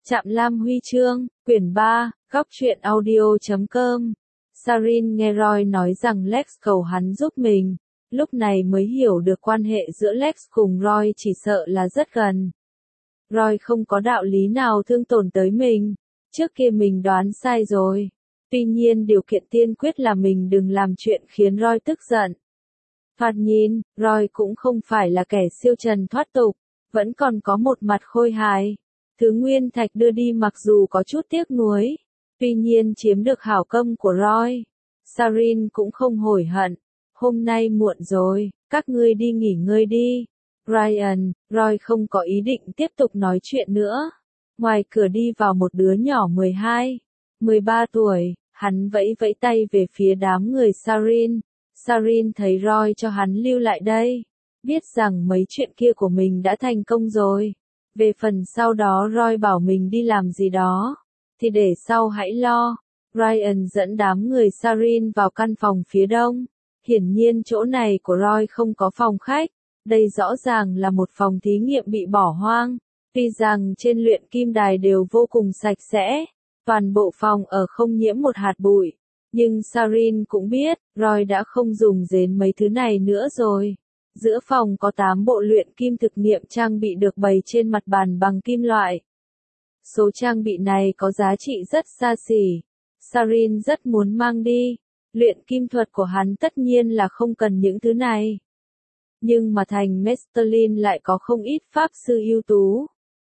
Trạm Lam Huy chương, quyển 3, góc truyện audio.com. Sarin nghe Roy nói rằng Lex cầu hắn giúp mình, lúc này mới hiểu được quan hệ giữa Lex cùng Roy chỉ sợ là rất gần. Roy không có đạo lý nào thương tổn tới mình, trước kia mình đoán sai rồi. Tuy nhiên điều kiện tiên quyết là mình đừng làm chuyện khiến Roy tức giận. Thoạt nhìn, Roy cũng không phải là kẻ siêu trần thoát tục, vẫn còn có một mặt khôi hài. Thứ nguyên thạch đưa đi mặc dù có chút tiếc nuối, tuy nhiên chiếm được hảo công của Roy. Sarin cũng không hối hận. Hôm nay muộn rồi, các ngươi đi nghỉ ngơi đi. Ryan, Roy không có ý định tiếp tục nói chuyện nữa. Ngoài cửa đi vào một đứa nhỏ 12, 13 tuổi, hắn vẫy vẫy tay về phía đám người Sarin. Sarin thấy Roy cho hắn lưu lại đây, biết rằng mấy chuyện kia của mình đã thành công rồi. Về phần sau đó Roy bảo mình đi làm gì đó, thì để sau hãy lo. Ryan dẫn đám người Sarin vào căn phòng phía đông. Hiển nhiên chỗ này của Roy không có phòng khách, đây rõ ràng là một phòng thí nghiệm bị bỏ hoang. Tuy rằng trên luyện kim đài đều vô cùng sạch sẽ, toàn bộ phòng ở không nhiễm một hạt bụi, nhưng Sarin cũng biết, Roy đã không dùng đến mấy thứ này nữa rồi. Giữa phòng có 8 bộ luyện kim thực nghiệm trang bị được bày trên mặt bàn bằng kim loại. Số trang bị này có giá trị rất xa xỉ. Sarin rất muốn mang đi. Luyện kim thuật của hắn tất nhiên là không cần những thứ này. Nhưng mà thành Mestelin lại có không ít pháp sư ưu tú.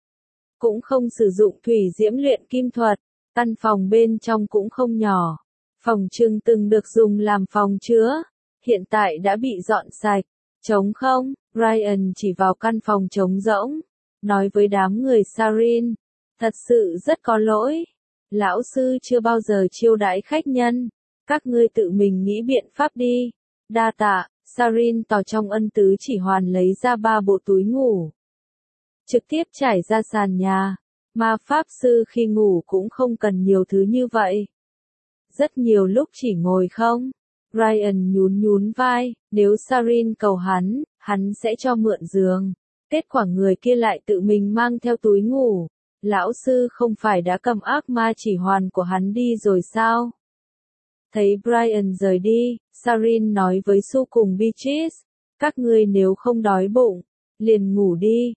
Cũng không sử dụng thủy diễm luyện kim thuật. Căn phòng bên trong cũng không nhỏ. Phòng trưng từng được dùng làm phòng chứa, hiện tại đã bị dọn sạch. Trống không, Ryan chỉ vào căn phòng trống rỗng, nói với đám người Sarin, thật sự rất có lỗi. Lão sư chưa bao giờ chiêu đãi khách nhân, các ngươi tự mình nghĩ biện pháp đi. Đa tạ, Sarin tỏ trong ân tứ chỉ hoàn lấy ra 3 bộ túi ngủ. Trực tiếp trải ra sàn nhà, mà pháp sư khi ngủ cũng không cần nhiều thứ như vậy. Rất nhiều lúc chỉ ngồi không. Ryan nhún vai, nếu Sarin cầu hắn sẽ cho mượn giường. Kết quả người kia lại tự mình mang theo túi ngủ. Lão sư không phải đã cầm ác ma chỉ hoàn của hắn đi rồi sao? Thấy Brian rời đi, Sarin nói với Su cùng Beatrice, các ngươi nếu không đói bụng, liền ngủ đi,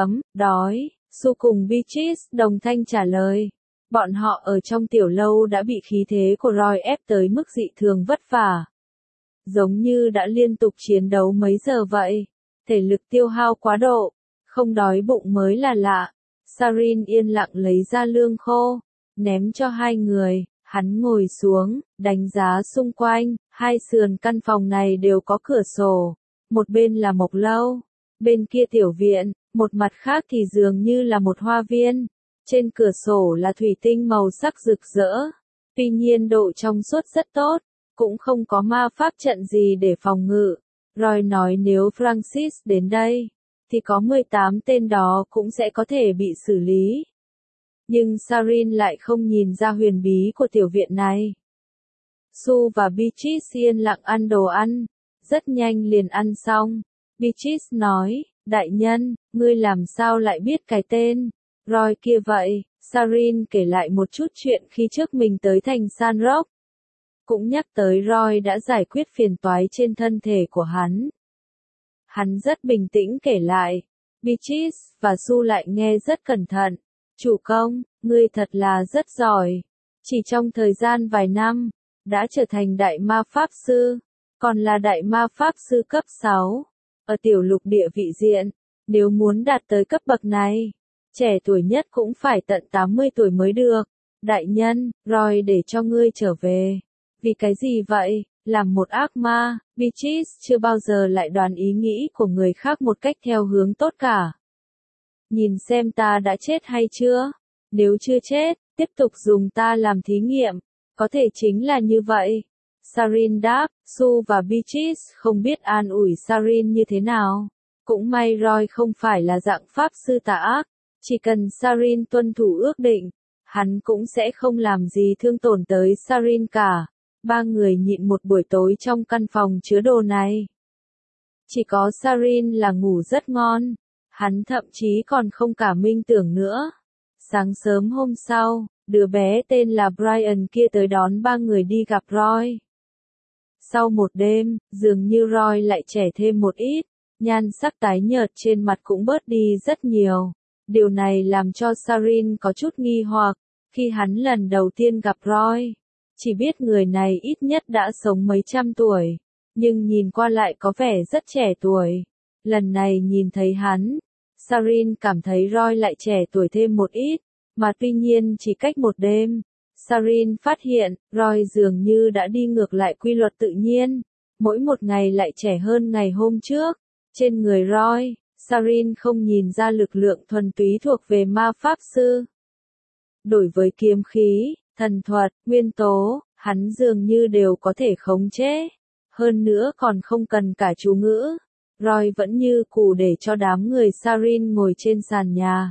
đói. Su cùng Beatrice đồng thanh trả lời. Bọn họ ở trong tiểu lâu đã bị khí thế của Roy ép tới mức dị thường vất vả. Giống như đã liên tục chiến đấu mấy giờ vậy. Thể lực tiêu hao quá độ. Không đói bụng mới là lạ. Sarin yên lặng lấy ra lương khô. Ném cho hai người. Hắn ngồi xuống, đánh giá xung quanh. Hai sườn căn phòng này đều có cửa sổ. Một bên là mộc lâu. Bên kia tiểu viện. Một mặt khác thì dường như là một hoa viên. Trên cửa sổ là thủy tinh màu sắc rực rỡ. Tuy nhiên độ trong suốt rất tốt. Cũng không có ma pháp trận gì để phòng ngự. Roy nói nếu Francis đến đây, thì có 18 tên đó cũng sẽ có thể bị xử lý. Nhưng Sarin lại không nhìn ra huyền bí của tiểu viện này. Su và Beatrice yên lặng ăn đồ ăn. Rất nhanh liền ăn xong. Beatrice nói, đại nhân, ngươi làm sao lại biết cái tên Roy kia vậy? Sarin kể lại một chút chuyện khi trước mình tới thành San Rock. Cũng nhắc tới Roy đã giải quyết phiền toái trên thân thể của hắn. Hắn rất bình tĩnh kể lại. Beatrice và Su lại nghe rất cẩn thận. Chủ công, ngươi thật là rất giỏi. Chỉ trong thời gian vài năm, đã trở thành đại ma pháp sư, còn là đại ma pháp sư cấp 6. Ở tiểu lục địa vị diện, nếu muốn đạt tới cấp bậc này, trẻ tuổi nhất cũng phải tận 80 tuổi mới được. Đại nhân, Roy để cho ngươi trở về. Vì cái gì vậy? Làm một ác ma, Beatrice chưa bao giờ lại đoán ý nghĩ của người khác một cách theo hướng tốt cả. Nhìn xem ta đã chết hay chưa? Nếu chưa chết, tiếp tục dùng ta làm thí nghiệm. Có thể chính là như vậy. Sarin đáp, Su và Beatrice không biết an ủi Sarin như thế nào. Cũng may Roy không phải là dạng pháp sư tà ác. Chỉ cần Sarin tuân thủ ước định, hắn cũng sẽ không làm gì thương tổn tới Sarin cả. Ba người nhịn một buổi tối trong căn phòng chứa đồ này. Chỉ có Sarin là ngủ rất ngon. Hắn thậm chí còn không cả minh tưởng nữa. Sáng sớm hôm sau, đứa bé tên là Brian kia tới đón ba người đi gặp Roy. Sau một đêm, dường như Roy lại trẻ thêm một ít, nhan sắc tái nhợt trên mặt cũng bớt đi rất nhiều. Điều này làm cho Sarin có chút nghi hoặc, khi hắn lần đầu tiên gặp Roy. Chỉ biết người này ít nhất đã sống mấy trăm tuổi, nhưng nhìn qua lại có vẻ rất trẻ tuổi. Lần này nhìn thấy hắn, Sarin cảm thấy Roy lại trẻ tuổi thêm một ít, mà tuy nhiên chỉ cách một đêm. Sarin phát hiện, Roy dường như đã đi ngược lại quy luật tự nhiên, mỗi một ngày lại trẻ hơn ngày hôm trước. Trên người Roy, Sarin không nhìn ra lực lượng thuần túy thuộc về ma pháp sư. Đối với kiếm khí, thần thuật, nguyên tố, hắn dường như đều có thể khống chế. Hơn nữa còn không cần cả chú ngữ. Roy vẫn như cũ để cho đám người Sarin ngồi trên sàn nhà.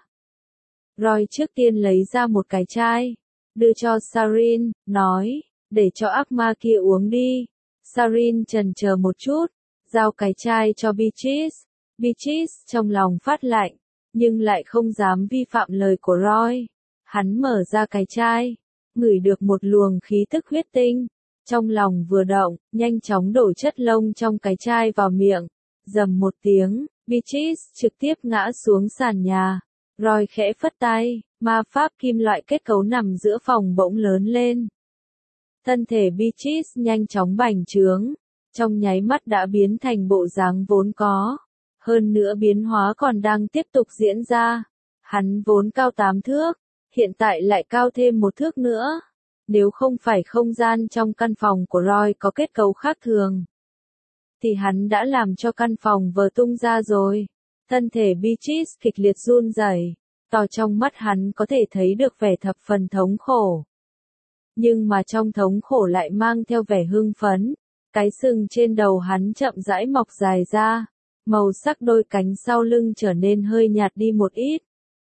Roy trước tiên lấy ra một cái chai, đưa cho Sarin, nói, để cho ác ma kia uống đi. Sarin chần chờ một chút, giao cái chai cho Beatrice. Beatrice trong lòng phát lạnh, nhưng lại không dám vi phạm lời của Roy. Hắn mở ra cái chai, ngửi được một luồng khí tức huyết tinh. Trong lòng vừa động, nhanh chóng đổ chất lông trong cái chai vào miệng. Rầm một tiếng, Beatrice trực tiếp ngã xuống sàn nhà. Roy khẽ phất tay, ma pháp kim loại kết cấu nằm giữa phòng bỗng lớn lên. Thân thể Beatrice nhanh chóng bành trướng, trong nháy mắt đã biến thành bộ dáng vốn có. Hơn nữa biến hóa còn đang tiếp tục diễn ra. Hắn vốn cao 8 thước, hiện tại lại cao thêm 1 thước nữa. Nếu không phải không gian trong căn phòng của Roy có kết cấu khác thường, thì hắn đã làm cho căn phòng vỡ tung ra rồi. Thân thể Beatrice kịch liệt run rẩy, to trong mắt hắn có thể thấy được vẻ thập phần thống khổ. Nhưng mà trong thống khổ lại mang theo vẻ hưng phấn. Cái sừng trên đầu hắn chậm rãi mọc dài ra, màu sắc đôi cánh sau lưng trở nên hơi nhạt đi một ít.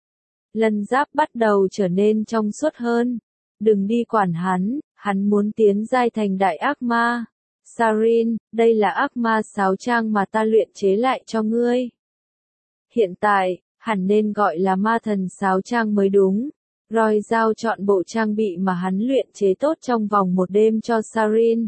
Lân giáp bắt đầu trở nên trong suốt hơn. Đừng đi quản hắn muốn tiến giai thành đại ác ma. Sarin, đây là ác ma sáo trang mà ta luyện chế lại cho ngươi. Hiện tại, hẳn nên gọi là ma thần sáo trang mới đúng. Roy giao chọn bộ trang bị mà hắn luyện chế tốt trong vòng một đêm cho Sarin.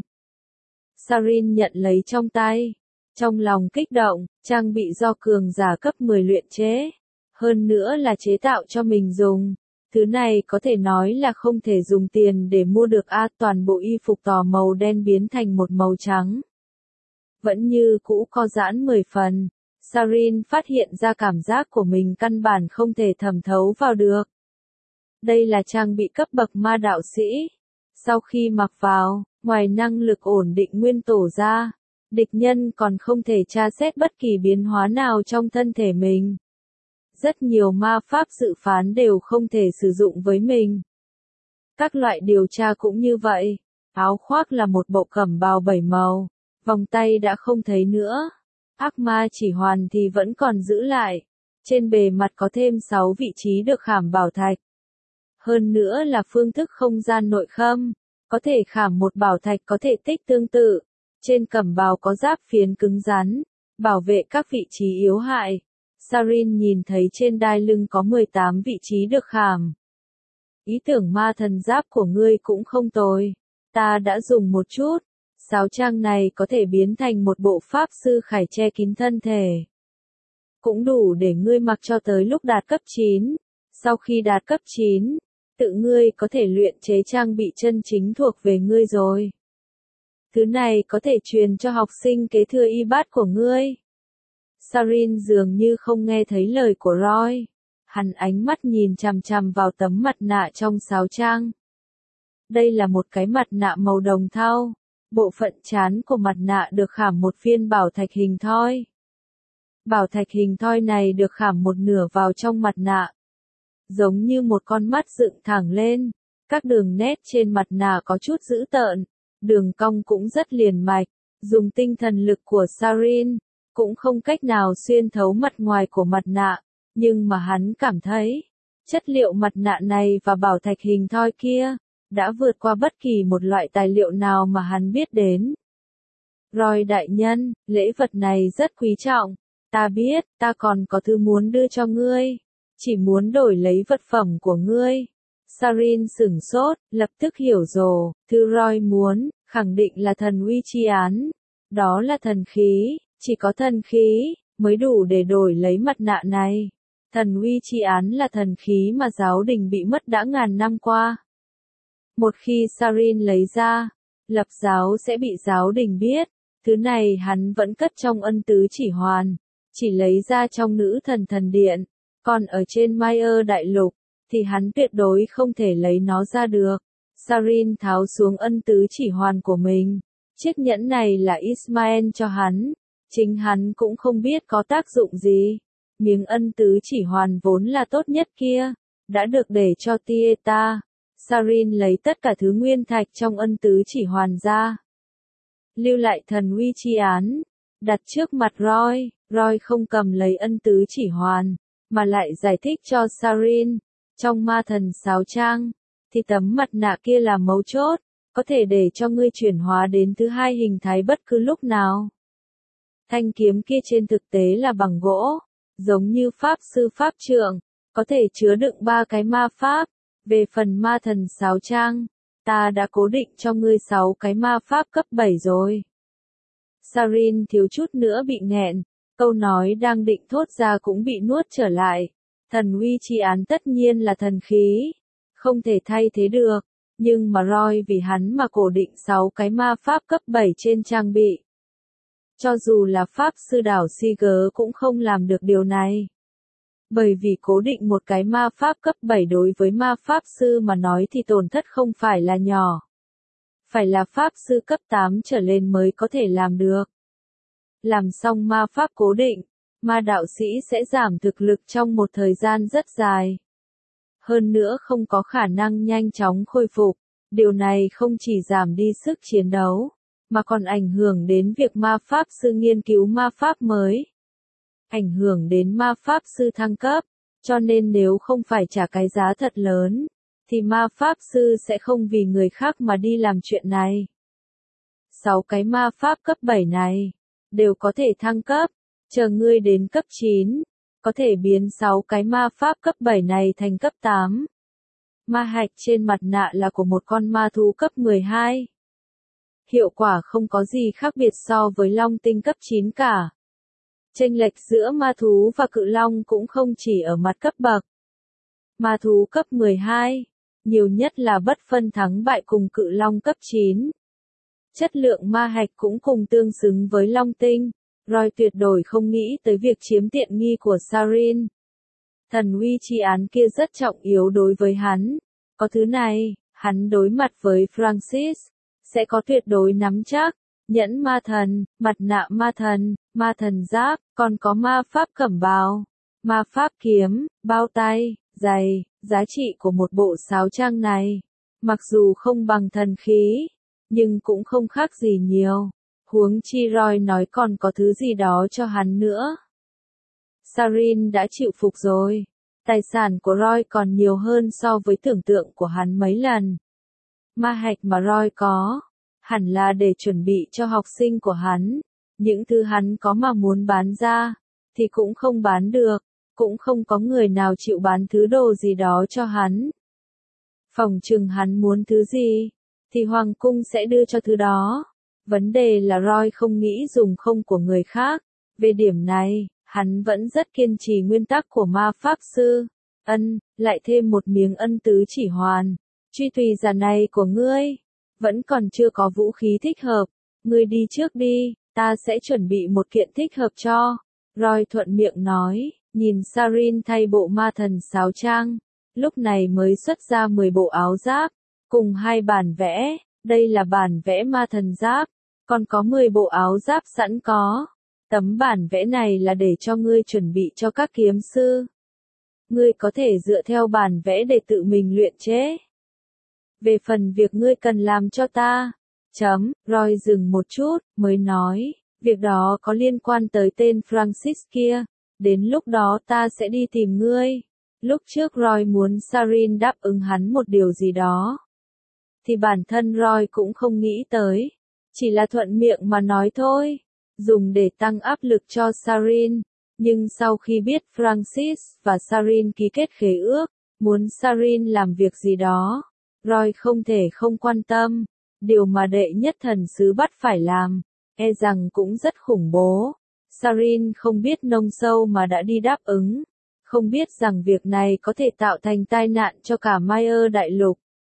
Sarin nhận lấy trong tay. Trong lòng kích động, trang bị do cường giả cấp 10 luyện chế. Hơn nữa là chế tạo cho mình dùng. Thứ này có thể nói là không thể dùng tiền để mua được toàn bộ y phục tò màu đen biến thành một màu trắng. Vẫn như cũ co giãn 10 phần. Sarin phát hiện ra cảm giác của mình căn bản không thể thẩm thấu vào được. Đây là trang bị cấp bậc ma đạo sĩ. Sau khi mặc vào, ngoài năng lực ổn định nguyên tổ ra, địch nhân còn không thể tra xét bất kỳ biến hóa nào trong thân thể mình. Rất nhiều ma pháp dự phán đều không thể sử dụng với mình. Các loại điều tra cũng như vậy. Áo khoác là một bộ cẩm bào 7 màu, vòng tay đã không thấy nữa. Ác ma chỉ hoàn thì vẫn còn giữ lại. Trên bề mặt có thêm 6 vị trí được khảm bảo thạch. Hơn nữa là phương thức không gian nội khâm, có thể khảm một bảo thạch có thể tích tương tự. Trên cẩm bào có giáp phiến cứng rắn, bảo vệ các vị trí yếu hại. Sarin nhìn thấy trên đai lưng có 18 vị trí được khảm. Ý tưởng ma thần giáp của ngươi cũng không tồi. Ta đã dùng một chút. Sáo trang này có thể biến thành một bộ pháp sư khải che kín thân thể. Cũng đủ để ngươi mặc cho tới lúc đạt cấp 9. Sau khi đạt cấp 9, tự ngươi có thể luyện chế trang bị chân chính thuộc về ngươi rồi. Thứ này có thể truyền cho học sinh kế thừa y bát của ngươi. Sarin dường như không nghe thấy lời của Roy. Hắn ánh mắt nhìn chằm chằm vào tấm mặt nạ trong sáo trang. Đây là một cái mặt nạ màu đồng thau. Bộ phận trán của mặt nạ được khảm một viên bảo thạch hình thoi. Bảo thạch hình thoi này được khảm một nửa vào trong mặt nạ. Giống như một con mắt dựng thẳng lên. Các đường nét trên mặt nạ có chút dữ tợn. Đường cong cũng rất liền mạch. Dùng tinh thần lực của Sarin, cũng không cách nào xuyên thấu mặt ngoài của mặt nạ. Nhưng mà hắn cảm thấy, chất liệu mặt nạ này và bảo thạch hình thoi kia, đã vượt qua bất kỳ một loại tài liệu nào mà hắn biết đến. Roy đại nhân, lễ vật này rất quý trọng. Ta biết, ta còn có thứ muốn đưa cho ngươi. Chỉ muốn đổi lấy vật phẩm của ngươi. Sarin sửng sốt, lập tức hiểu rồi, thứ Roy muốn, khẳng định là thần uy chi án. Đó là thần khí, chỉ có thần khí, mới đủ để đổi lấy mặt nạ này. Thần uy chi án là thần khí mà giáo đình bị mất đã ngàn năm qua. Một khi Sarin lấy ra, lập giáo sẽ bị giáo đình biết, thứ này hắn vẫn cất trong ân tứ chỉ hoàn, chỉ lấy ra trong nữ thần thần điện, còn ở trên Mayer đại lục, thì hắn tuyệt đối không thể lấy nó ra được. Sarin tháo xuống ân tứ chỉ hoàn của mình, chiếc nhẫn này là Ismael cho hắn, chính hắn cũng không biết có tác dụng gì. Miếng ân tứ chỉ hoàn vốn là tốt nhất kia, đã được để cho Tieta. Sarin lấy tất cả thứ nguyên thạch trong ân tứ chỉ hoàn ra. Lưu lại thần uy chi án, đặt trước mặt Roy. Roy không cầm lấy ân tứ chỉ hoàn, mà lại giải thích cho Sarin. Trong ma thần sáo trang, thì tấm mặt nạ kia là mấu chốt, có thể để cho ngươi chuyển hóa đến thứ hai hình thái bất cứ lúc nào. Thanh kiếm kia trên thực tế là bằng gỗ, giống như pháp sư pháp trượng, có thể chứa đựng 3 cái ma pháp. Về phần ma thần sáo trang, ta đã cố định cho ngươi 6 cái ma pháp cấp 7 rồi. Sarin thiếu chút nữa bị nghẹn, câu nói đang định thốt ra cũng bị nuốt trở lại. Thần uy chi án tất nhiên là thần khí, không thể thay thế được, nhưng mà Roy vì hắn mà cố định 6 cái ma pháp cấp 7 trên trang bị. Cho dù là pháp sư đảo Siger cũng không làm được điều này. Bởi vì cố định một cái ma pháp cấp 7 đối với ma pháp sư mà nói thì tổn thất không phải là nhỏ. Phải là pháp sư cấp 8 trở lên mới có thể làm được. Làm xong ma pháp cố định, ma đạo sĩ sẽ giảm thực lực trong một thời gian rất dài. Hơn nữa không có khả năng nhanh chóng khôi phục. Điều này không chỉ giảm đi sức chiến đấu, mà còn ảnh hưởng đến việc ma pháp sư nghiên cứu ma pháp mới. Ảnh hưởng đến ma pháp sư thăng cấp, cho nên nếu không phải trả cái giá thật lớn, thì ma pháp sư sẽ không vì người khác mà đi làm chuyện này. 6 cái ma pháp cấp 7 này, đều có thể thăng cấp, chờ ngươi đến cấp 9, có thể biến 6 cái ma pháp cấp 7 này thành cấp 8. Ma hạch trên mặt nạ là của một con ma thú cấp 12. Hiệu quả không có gì khác biệt so với long tinh cấp 9 cả. Chênh lệch giữa ma thú và cự long cũng không chỉ ở mặt cấp bậc. Ma thú cấp 12, nhiều nhất là bất phân thắng bại cùng cự long cấp 9. Chất lượng ma hạch cũng cùng tương xứng với long tinh. Roy tuyệt đối không nghĩ tới việc chiếm tiện nghi của Sarin. Thần uy chi án kia rất trọng yếu đối với hắn. Có thứ này, hắn đối mặt với Francis, sẽ có tuyệt đối nắm chắc. Nhẫn ma thần, mặt nạ ma thần giáp, còn có ma pháp cẩm bào, ma pháp kiếm, bao tay, giày. Giá trị của một bộ sáo trang này, mặc dù không bằng thần khí, nhưng cũng không khác gì nhiều. Huống chi Roy nói còn có thứ gì đó cho hắn nữa. Sarin đã chịu phục rồi. Tài sản của Roy còn nhiều hơn so với tưởng tượng của hắn mấy lần. Ma hạch mà Roy có, hẳn là để chuẩn bị cho học sinh của hắn. Những thứ hắn có mà muốn bán ra, thì cũng không bán được, cũng không có người nào chịu bán thứ đồ gì đó cho hắn. Phỏng chừng hắn muốn thứ gì, thì Hoàng cung sẽ đưa cho thứ đó. Vấn đề là Roy không nghĩ dùng không của người khác. Về điểm này, hắn vẫn rất kiên trì nguyên tắc của ma pháp sư. Lại thêm một miếng ân tứ chỉ hoàn. Truy tùy giả này của ngươi, vẫn còn chưa có vũ khí thích hợp. Ngươi đi trước đi, ta sẽ chuẩn bị một kiện thích hợp cho. Roy thuận miệng nói, nhìn Sarin thay bộ ma thần sáo trang. Lúc này mới xuất ra 10 bộ áo giáp, cùng 2 bản vẽ. Đây là bản vẽ ma thần giáp, còn có 10 bộ áo giáp sẵn có. Tấm bản vẽ này là để cho ngươi chuẩn bị cho các kiếm sư. Ngươi có thể dựa theo bản vẽ để tự mình luyện chế. Về phần việc ngươi cần làm cho ta, Roy dừng một chút, mới nói, việc đó có liên quan tới tên Francis kia, đến lúc đó ta sẽ đi tìm ngươi. Lúc trước Roy muốn Sarin đáp ứng hắn một điều gì đó, thì bản thân Roy cũng không nghĩ tới, chỉ là thuận miệng mà nói thôi, dùng để tăng áp lực cho Sarin. Nhưng sau khi biết Francis và Sarin ký kết khế ước, muốn Sarin làm việc gì đó, Roy không thể không quan tâm. Điều mà đệ nhất thần sứ bắt phải làm, e rằng cũng rất khủng bố. Sarin không biết nông sâu mà đã đi đáp ứng, không biết rằng việc này có thể tạo thành tai nạn cho cả Mayer đại lục.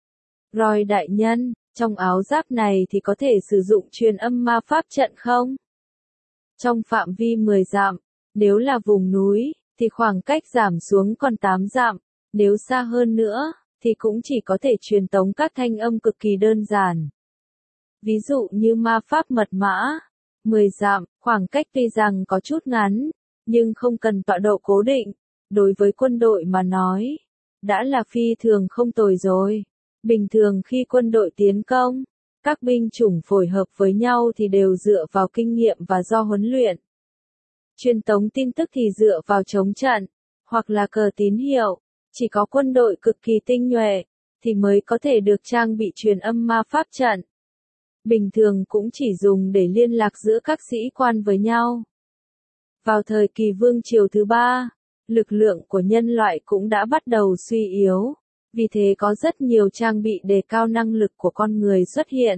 Roy đại nhân, trong áo giáp này thì có thể sử dụng truyền âm ma pháp trận không? Trong phạm vi 10 dặm, nếu là vùng núi, thì khoảng cách giảm xuống còn 8 dặm, nếu xa hơn nữa, thì cũng chỉ có thể truyền tống các thanh âm cực kỳ đơn giản. Ví dụ như ma pháp mật mã, 10 dặm, khoảng cách tuy rằng có chút ngắn, nhưng không cần tọa độ cố định, đối với quân đội mà nói, đã là phi thường không tồi rồi. Bình thường khi quân đội tiến công, các binh chủng phối hợp với nhau thì đều dựa vào kinh nghiệm và do huấn luyện. Truyền tống tin tức thì dựa vào chống trận, hoặc là cờ tín hiệu, chỉ có quân đội cực kỳ tinh nhuệ, thì mới có thể được trang bị truyền âm ma pháp trận. Bình thường cũng chỉ dùng để liên lạc giữa các sĩ quan với nhau. Vào thời kỳ vương triều thứ 3, lực lượng của nhân loại cũng đã bắt đầu suy yếu, vì thế có rất nhiều trang bị đề cao năng lực của con người xuất hiện.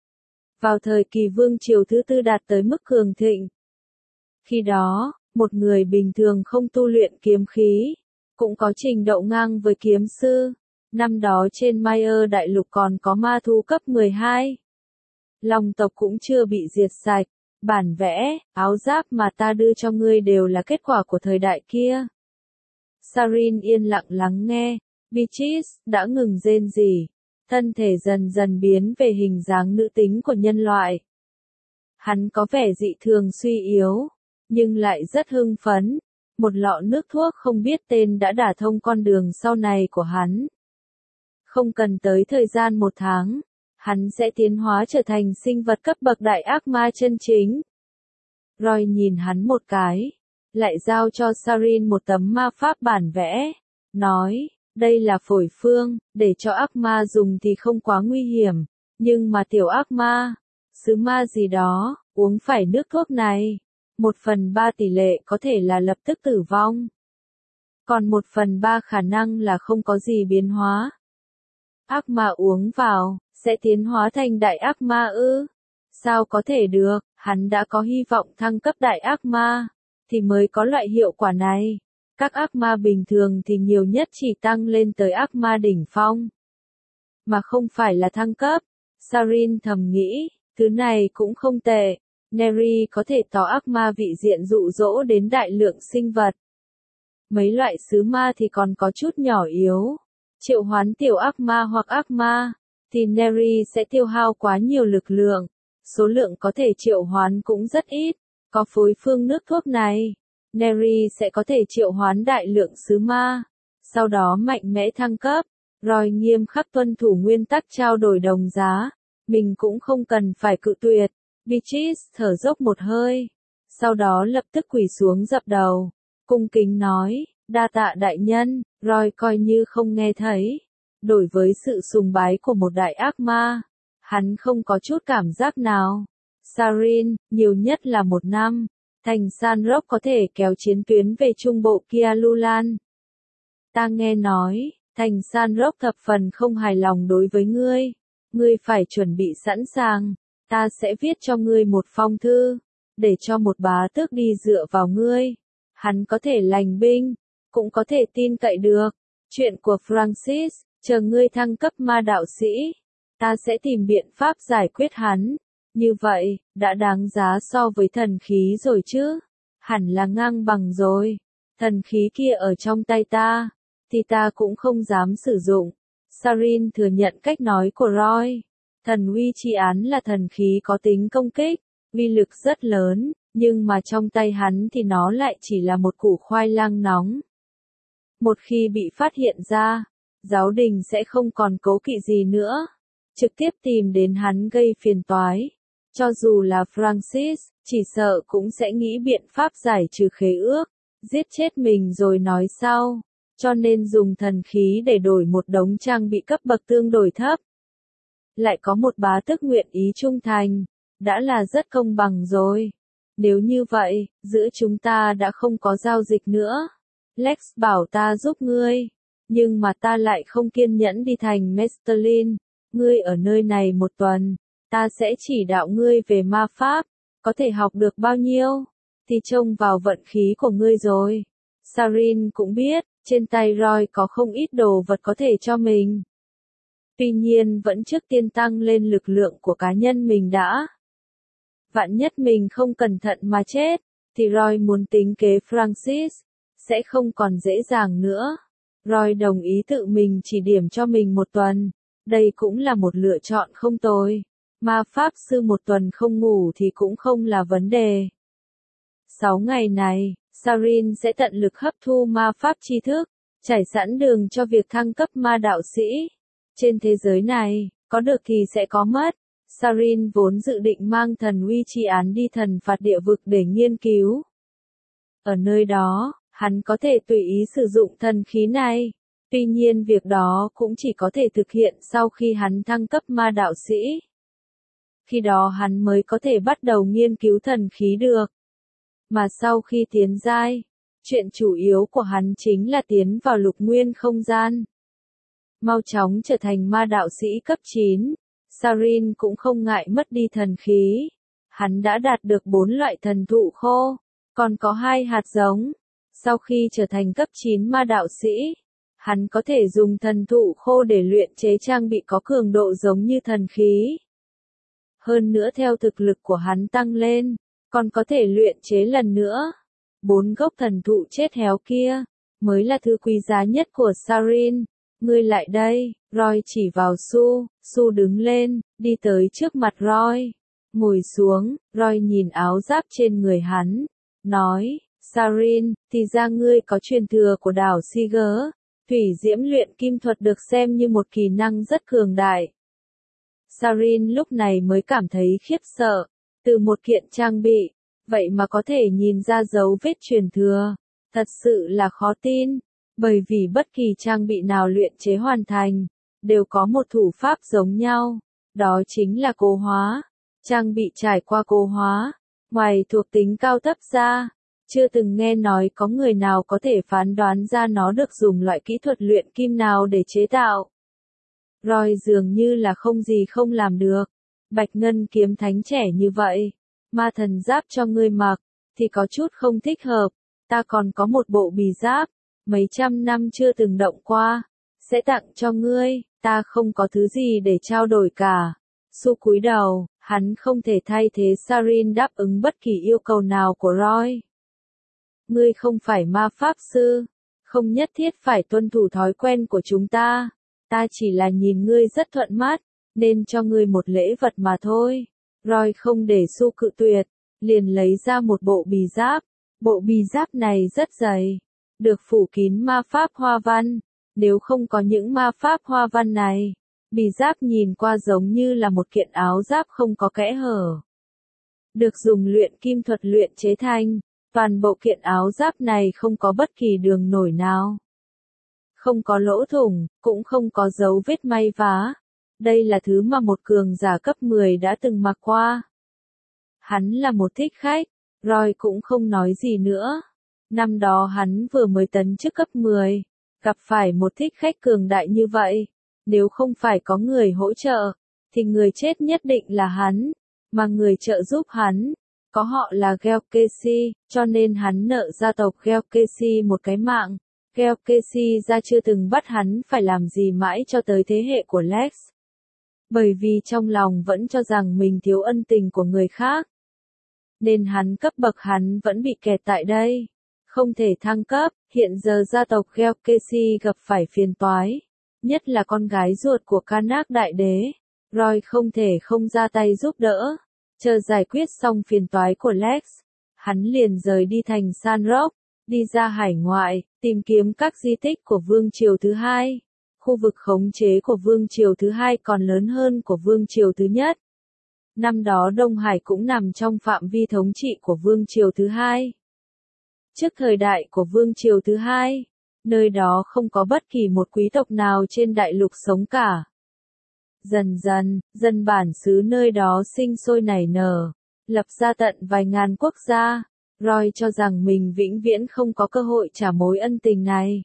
Vào thời kỳ vương triều thứ 4 đạt tới mức cường thịnh. Khi đó, một người bình thường không tu luyện kiếm khí, cũng có trình độ ngang với kiếm sư. Năm đó trên Mayer đại lục còn có ma thú cấp 12. Long tộc cũng chưa bị diệt sạch. Bản vẽ, áo giáp mà ta đưa cho ngươi đều là kết quả của thời đại kia. Sarin yên lặng lắng nghe. Beatrice đã ngừng rên rỉ. Thân thể dần dần biến về hình dáng nữ tính của nhân loại. Hắn có vẻ dị thường suy yếu, nhưng lại rất hưng phấn. Một lọ nước thuốc không biết tên đã đả thông con đường sau này của hắn. Không cần tới thời gian 1 tháng, hắn sẽ tiến hóa trở thành sinh vật cấp bậc đại ác ma chân chính. Roy nhìn hắn một cái, lại giao cho Sarin một tấm ma pháp bản vẽ, nói, đây là phổi phương, để cho ác ma dùng thì không quá nguy hiểm, nhưng mà tiểu ác ma, sứ ma gì đó, uống phải nước thuốc này, 1/3 tỷ lệ có thể là lập tức tử vong. Còn 1/3 khả năng là không có gì biến hóa. Ác ma uống vào, sẽ tiến hóa thành đại ác ma ư? Sao có thể được, hắn đã có hy vọng thăng cấp đại ác ma, thì mới có loại hiệu quả này. Các ác ma bình thường thì nhiều nhất chỉ tăng lên tới ác ma đỉnh phong, mà không phải là thăng cấp. Sarin thầm nghĩ, thứ này cũng không tệ. Neri có thể tỏ ác ma vị diện dụ dỗ đến đại lượng sinh vật. Mấy loại sứ ma thì còn có chút nhỏ yếu. Triệu hoán tiểu ác ma hoặc ác ma, thì Neri sẽ tiêu hao quá nhiều lực lượng. Số lượng có thể triệu hoán cũng rất ít. Có phối phương nước thuốc này, Neri sẽ có thể triệu hoán đại lượng sứ ma. Sau đó mạnh mẽ thăng cấp. Roy nghiêm khắc tuân thủ nguyên tắc trao đổi đồng giá. Mình cũng không cần phải cự tuyệt. Beatrice thở dốc một hơi. Sau đó lập tức quỳ xuống dập đầu. Cung kính nói, đa tạ đại nhân. Roy coi như không nghe thấy. Đối với sự sùng bái của một đại ác ma, hắn không có chút cảm giác nào. Sarin, nhiều nhất là 1 năm, thành San Rock có thể kéo chiến tuyến về trung bộ Kialulan. Ta nghe nói, thành San Rock thập phần không hài lòng đối với ngươi. Ngươi phải chuẩn bị sẵn sàng, ta sẽ viết cho ngươi một phong thư, để cho một bá tước đi dựa vào ngươi. Hắn có thể lành binh, cũng có thể tin cậy được. Chuyện của Francis, chờ ngươi thăng cấp ma đạo sĩ, ta sẽ tìm biện pháp giải quyết hắn. Như vậy, đã đáng giá so với thần khí rồi chứ. Hẳn là ngang bằng rồi. Thần khí kia ở trong tay ta, thì ta cũng không dám sử dụng. Sarin thừa nhận cách nói của Roy. Thần uy chi án là thần khí có tính công kích, uy lực rất lớn, nhưng mà trong tay hắn thì nó lại chỉ là một củ khoai lang nóng. Một khi bị phát hiện ra, giáo đình sẽ không còn cố kỵ gì nữa, trực tiếp tìm đến hắn gây phiền toái. Cho dù là Francis, chỉ sợ cũng sẽ nghĩ biện pháp giải trừ khế ước, giết chết mình rồi nói sau. Cho nên dùng thần khí để đổi một đống trang bị cấp bậc tương đối thấp. Lại có một bá tước nguyện ý trung thành, đã là rất công bằng rồi. Nếu như vậy, giữa chúng ta đã không có giao dịch nữa. Lex bảo ta giúp ngươi, nhưng mà ta lại không kiên nhẫn đi thành Mesterlin. Ngươi ở nơi này một tuần, ta sẽ chỉ đạo ngươi về ma pháp, có thể học được bao nhiêu, thì trông vào vận khí của ngươi rồi. Sarin cũng biết, trên tay Roy có không ít đồ vật có thể cho mình. Tuy nhiên vẫn trước tiên tăng lên lực lượng của cá nhân mình đã. Vạn nhất mình không cẩn thận mà chết, thì Roy muốn tính kế Francis, sẽ không còn dễ dàng nữa. Roy đồng ý tự mình chỉ điểm cho mình một tuần, đây cũng là một lựa chọn không tồi. Ma pháp sư một tuần không ngủ thì cũng không là vấn đề. 6 ngày này, Sarin sẽ tận lực hấp thu ma pháp tri thức, trải sẵn đường cho việc thăng cấp ma đạo sĩ. Trên thế giới này, có được thì sẽ có mất. Sarin vốn dự định mang thần uy chi án đi thần phạt địa vực để nghiên cứu. Ở nơi đó, hắn có thể tùy ý sử dụng thần khí này. Tuy nhiên việc đó cũng chỉ có thể thực hiện sau khi hắn thăng cấp ma đạo sĩ. Khi đó hắn mới có thể bắt đầu nghiên cứu thần khí được. Mà sau khi tiến giai, chuyện chủ yếu của hắn chính là tiến vào lục nguyên không gian. Mau chóng trở thành ma đạo sĩ cấp 9, Sarin cũng không ngại mất đi thần khí. Hắn đã đạt được 4 loại thần thụ khô, còn có 2 hạt giống. Sau khi trở thành cấp 9 ma đạo sĩ, hắn có thể dùng thần thụ khô để luyện chế trang bị có cường độ giống như thần khí. Hơn nữa theo thực lực của hắn tăng lên, còn có thể luyện chế lần nữa. 4 gốc thần thụ chết héo kia, mới là thứ quý giá nhất của Sarin. Ngươi lại đây, Roy chỉ vào Su, Su đứng lên, đi tới trước mặt Roy. Ngồi xuống, Roy nhìn áo giáp trên người hắn, nói, Sarin, thì ra ngươi có truyền thừa của đảo Siger. Thủy diễm luyện kim thuật được xem như một kỹ năng rất cường đại. Sarin lúc này mới cảm thấy khiếp sợ, từ một kiện trang bị, vậy mà có thể nhìn ra dấu vết truyền thừa, thật sự là khó tin, bởi vì bất kỳ trang bị nào luyện chế hoàn thành, đều có một thủ pháp giống nhau, đó chính là cố hóa. Trang bị trải qua cố hóa, ngoài thuộc tính cao thấp ra, chưa từng nghe nói có người nào có thể phán đoán ra nó được dùng loại kỹ thuật luyện kim nào để chế tạo. Roy dường như là không gì không làm được. Bạch ngân kiếm thánh trẻ như vậy, ma thần giáp cho ngươi mặc, thì có chút không thích hợp. Ta còn có một bộ bì giáp, mấy trăm năm chưa từng động qua, sẽ tặng cho ngươi, ta không có thứ gì để trao đổi cả. Su cúi đầu, hắn không thể thay thế Sarin đáp ứng bất kỳ yêu cầu nào của Roy. Ngươi không phải ma pháp sư, không nhất thiết phải tuân thủ thói quen của chúng ta. Ta chỉ là nhìn ngươi rất thuận mắt, nên cho ngươi một lễ vật mà thôi. Roy không để Su cự tuyệt, liền lấy ra một bộ bì giáp. Bộ bì giáp này rất dày, được phủ kín ma pháp hoa văn. Nếu không có những ma pháp hoa văn này, bì giáp nhìn qua giống như là một kiện áo giáp không có kẽ hở. Được dùng luyện kim thuật luyện chế thành, toàn bộ kiện áo giáp này không có bất kỳ đường nổi nào. Không có lỗ thủng, cũng không có dấu vết may vá. Đây là thứ mà một cường giả cấp 10 đã từng mặc qua. Hắn là một thích khách, Roy cũng không nói gì nữa. Năm đó hắn vừa mới tấn chức cấp 10, gặp phải một thích khách cường đại như vậy. Nếu không phải có người hỗ trợ, thì người chết nhất định là hắn, mà người trợ giúp hắn, có họ là Gelkesi, cho nên hắn nợ gia tộc Gelkesi một cái mạng. Gelkesi ra chưa từng bắt hắn phải làm gì mãi cho tới thế hệ của Lex. Bởi vì trong lòng vẫn cho rằng mình thiếu ân tình của người khác. Nên hắn cấp bậc hắn vẫn bị kẹt tại đây. Không thể thăng cấp, hiện giờ gia tộc Gelkesi gặp phải phiền toái. Nhất là con gái ruột của Karnak đại đế. Roy không thể không ra tay giúp đỡ. Chờ giải quyết xong phiền toái của Lex, hắn liền rời đi thành San Rock, đi ra hải ngoại, tìm kiếm các di tích của Vương triều thứ hai. Khu vực khống chế của Vương triều thứ hai còn lớn hơn của Vương triều thứ nhất. Năm đó Đông Hải cũng nằm trong phạm vi thống trị của Vương triều thứ hai. Trước thời đại của Vương triều thứ hai, nơi đó không có bất kỳ một quý tộc nào trên đại lục sống cả. Dần dần, dân bản xứ nơi đó sinh sôi nảy nở, lập ra tận vài ngàn quốc gia. Roy cho rằng mình vĩnh viễn không có cơ hội trả mối ân tình này.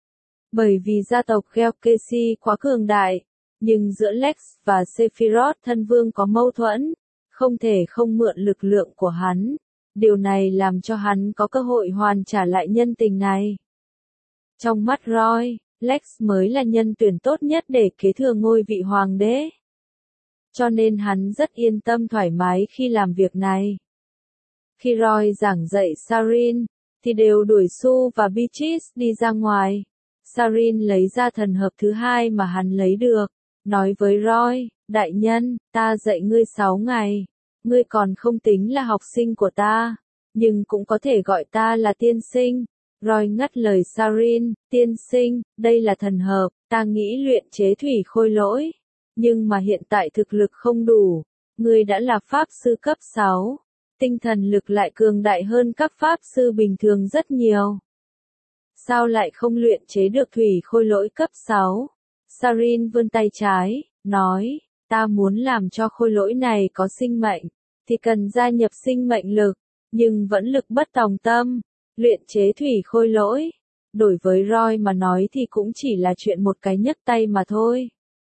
Bởi vì gia tộc Gelkesi quá cường đại, nhưng giữa Lex và Sephiroth thân vương có mâu thuẫn, không thể không mượn lực lượng của hắn. Điều này làm cho hắn có cơ hội hoàn trả lại nhân tình này. Trong mắt Roy, Lex mới là nhân tuyển tốt nhất để kế thừa ngôi vị hoàng đế. Cho nên hắn rất yên tâm thoải mái khi làm việc này. Khi Roy giảng dạy Sarin, thì đều đuổi Sue và Beatrice đi ra ngoài. Sarin lấy ra thần hợp thứ hai mà hắn lấy được, nói với Roy, đại nhân, ta dạy ngươi 6 ngày, ngươi còn không tính là học sinh của ta, nhưng cũng có thể gọi ta là tiên sinh. Roy ngắt lời Sarin, tiên sinh, đây là thần hợp, ta nghĩ luyện chế thủy khôi lỗi, nhưng mà hiện tại thực lực không đủ, ngươi đã là pháp sư cấp 6, tinh thần lực lại cường đại hơn các pháp sư bình thường rất nhiều. Sao lại không luyện chế được thủy khôi lỗi cấp 6? Sarin vươn tay trái, nói, ta muốn làm cho khôi lỗi này có sinh mệnh, thì cần gia nhập sinh mệnh lực, nhưng vẫn lực bất tòng tâm. Luyện chế thủy khôi lỗi, đối với Roy mà nói thì cũng chỉ là chuyện một cái nhấc tay mà thôi.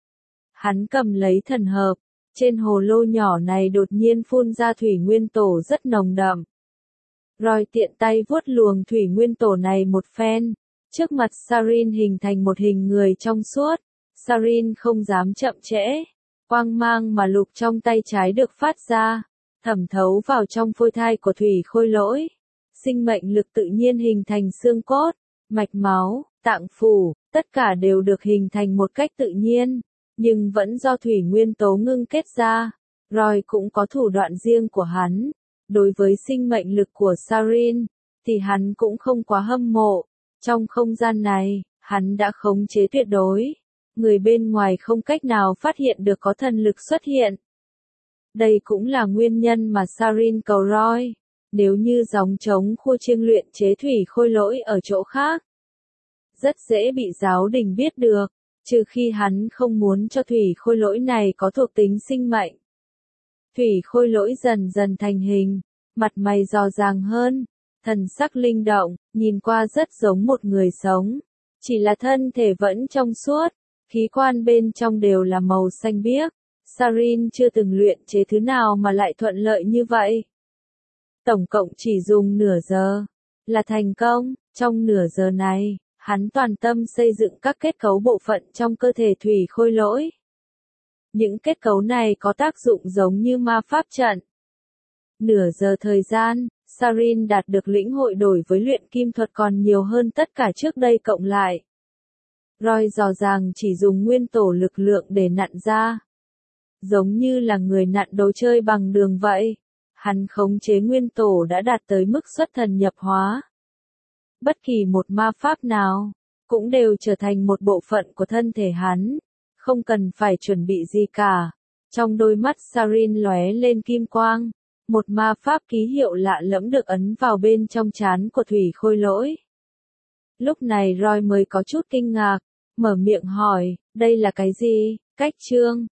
Hắn cầm lấy thần hợp, trên hồ lô nhỏ này đột nhiên phun ra thủy nguyên tổ rất nồng đậm. Roy tiện tay vuốt luồng thủy nguyên tổ này một phen, trước mặt Sarin hình thành một hình người trong suốt. Sarin không dám chậm trễ, quang mang mà lục trong tay trái được phát ra, thẩm thấu vào trong phôi thai của thủy khôi lỗi. Sinh mệnh lực tự nhiên hình thành xương cốt, mạch máu, tạng phủ, tất cả đều được hình thành một cách tự nhiên, nhưng vẫn do thủy nguyên tố ngưng kết ra. Roy cũng có thủ đoạn riêng của hắn. Đối với sinh mệnh lực của Sarin, thì hắn cũng không quá hâm mộ. Trong không gian này, hắn đã khống chế tuyệt đối. Người bên ngoài không cách nào phát hiện được có thần lực xuất hiện. Đây cũng là nguyên nhân mà Sarin cầu Roy. Nếu như gióng trống khu chiêng luyện chế thủy khôi lỗi ở chỗ khác, rất dễ bị giáo đình biết được, trừ khi hắn không muốn cho thủy khôi lỗi này có thuộc tính sinh mệnh. Thủy khôi lỗi dần dần thành hình, mặt mày rõ ràng hơn, thần sắc linh động, nhìn qua rất giống một người sống, chỉ là thân thể vẫn trong suốt, khí quan bên trong đều là màu xanh biếc. Sarin chưa từng luyện chế thứ nào mà lại thuận lợi như vậy. Tổng cộng chỉ dùng nửa giờ, là thành công. Trong nửa giờ này, hắn toàn tâm xây dựng các kết cấu bộ phận trong cơ thể thủy khôi lỗi. Những kết cấu này có tác dụng giống như ma pháp trận. Nửa giờ thời gian, Sarin đạt được lĩnh hội đổi với luyện kim thuật còn nhiều hơn tất cả trước đây cộng lại. Roy rõ ràng chỉ dùng nguyên tổ lực lượng để nặn ra. Giống như là người nặn đồ chơi bằng đường vậy. Hắn khống chế nguyên tổ đã đạt tới mức xuất thần nhập hóa. Bất kỳ một ma pháp nào, cũng đều trở thành một bộ phận của thân thể hắn, không cần phải chuẩn bị gì cả. Trong đôi mắt Sarin lóe lên kim quang, một ma pháp ký hiệu lạ lẫm được ấn vào bên trong trán của thủy khôi lỗi. Lúc này Roy mới có chút kinh ngạc, mở miệng hỏi, đây là cái gì? Cách chương